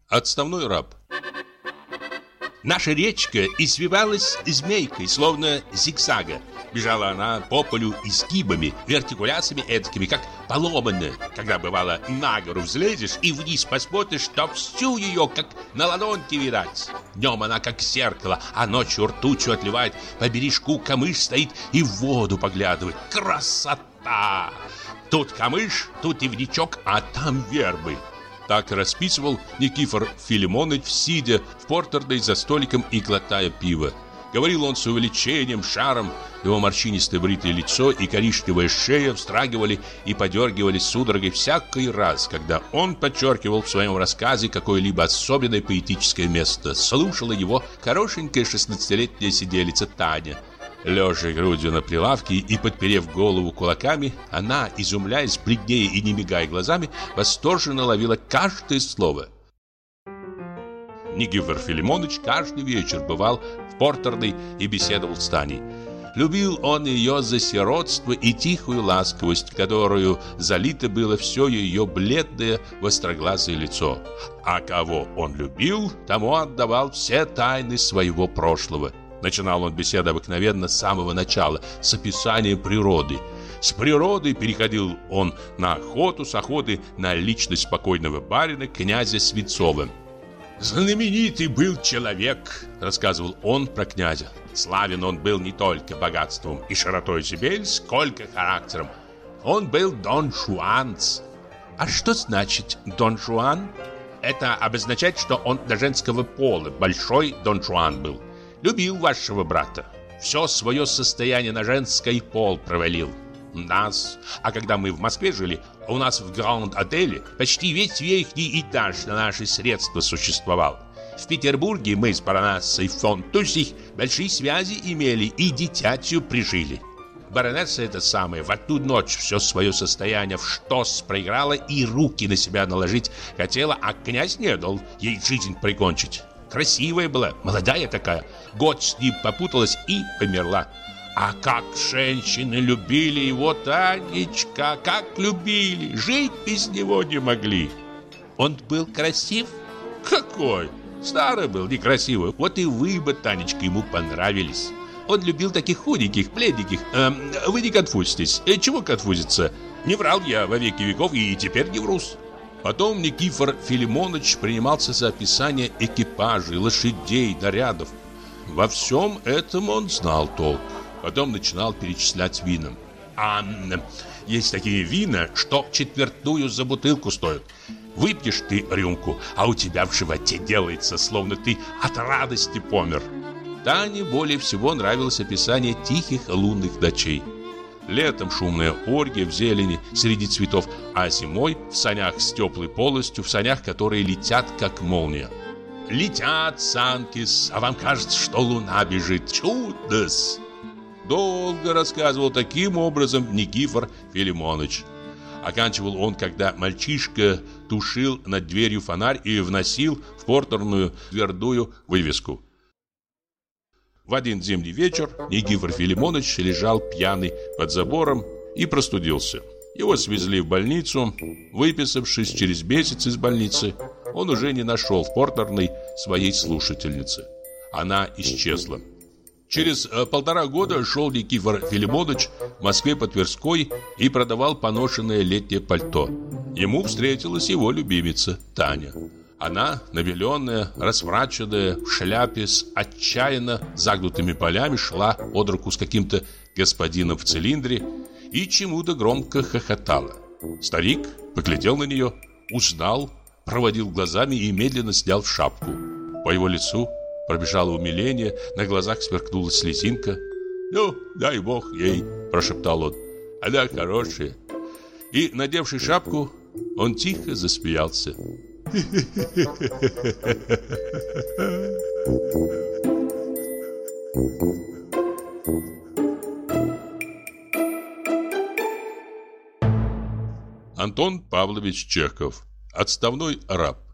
Отставной раб. Наша речка извивалась змейкой, словно зигзага. Бежала она по полю изгибами, артикуляциями эдакими, как поломанная. Когда, бывало, на гору взлезешь и вниз посмотришь, то всю ее, как на ладонке видать. Днем она, как зеркало, а ночью ртутью отливает. По бережку камыш стоит и в воду поглядывает. Красота! Тут камыш, тут ивнячок, а там вербы. Так расписывал Никифор Филимоныч, сидя в портерной за столиком и глотая пиво. Говорил он с увлечением, шаром. Его морщинистое бритое лицо и коричневая шея вздрагивали и подергивались судорогой всякий раз, когда он подчеркивал в своем рассказе какое-либо особенное поэтическое место. Слушала его хорошенькая 16-летняя сиделица Таня. Лежа грудью на прилавке и подперев голову кулаками, она, изумляясь, бледнее и не мигая глазами, восторженно ловила каждое слово. Никифор Филимоныч каждый вечер бывал в портерной и беседовал с Таней. Любил он ее за сиротство и тихую ласковость, которую залито было все ее бледное востроглазое лицо. А кого он любил, тому отдавал все тайны своего прошлого. Начинал он беседу обыкновенно с самого начала, с описания природы. С природы переходил он на охоту, с охоты на личность спокойного барина князя Свицова. «Знаменитый был человек», — рассказывал он про князя. «Славен он был не только богатством и широтой земель, сколько характером. Он был Дон Жуанц». «А что значит Дон Жуан?» «Это обозначает, что он до женского пола, большой Дон Жуан был. Любил вашего брата. Все свое состояние на женский пол провалил. Нас. А когда мы в Москве жили, у нас в Гранд-отеле почти весь верхний этаж на наши средства существовал. В Петербурге мы с баронессой фон Туссих большие связи имели и дитятью прижили. Баронесса эта самая в одну ночь все свое состояние в штос проиграла и руки на себя наложить хотела, а князь не дал ей жизнь прикончить. Красивая была, молодая такая. Год с ним попуталась и померла. А как женщины любили его, Танечка, как любили, жить без него не могли. Он был красив? Какой? Старый был, некрасивый. Вот и вы бы, Танечка, ему понравились. Он любил таких худеньких, бледненьких. Вы не конфузитесь. Чего конфузиться? Не врал я во веки веков и теперь не врус. Потом Никифор Филимоныч принимался за описание экипажей, лошадей, нарядов. Во всем этом он знал толк. Потом начинал перечислять вина. Есть такие вина, что четвертную за бутылку стоят. Выпьешь ты рюмку, а у тебя в животе делается, словно ты от радости помер. Тане более всего нравилось описание тихих лунных ночей. Летом шумная оргия в зелени среди цветов, а зимой в санях с теплой полостью, в санях, которые летят, как молния. Летят санки, а вам кажется, что луна бежит. Чудо-с! Долго рассказывал таким образом Никифор Филимоныч. Оканчивал он, когда мальчишка тушил над дверью фонарь и вносил в портерную твердую вывеску. В один зимний вечер Никифор Филимоныч лежал пьяный под забором и простудился. Его свезли в больницу. Выписавшись через месяц из больницы, он уже не нашел в портерной своей слушательницы. Она исчезла. Через 1,5 года шел Никифор Филимоныч в Москве по Тверской и продавал поношенное летнее пальто. Ему встретилась его любимица Таня. Она, набеленная, расмраченная, в шляпе с отчаянно загнутыми полями, шла под руку с каким-то господином в цилиндре и чему-то громко хохотала. Старик поглядел на нее, узнал, проводил глазами и медленно снял шапку. По его лицу пробежало умиление, на глазах сверкнула слезинка. «Ну, дай бог ей», – прошептал он, – «она хорошая». И, надевши шапку, он тихо засмеялся. Антон Павлович Чехов. Отставной раб.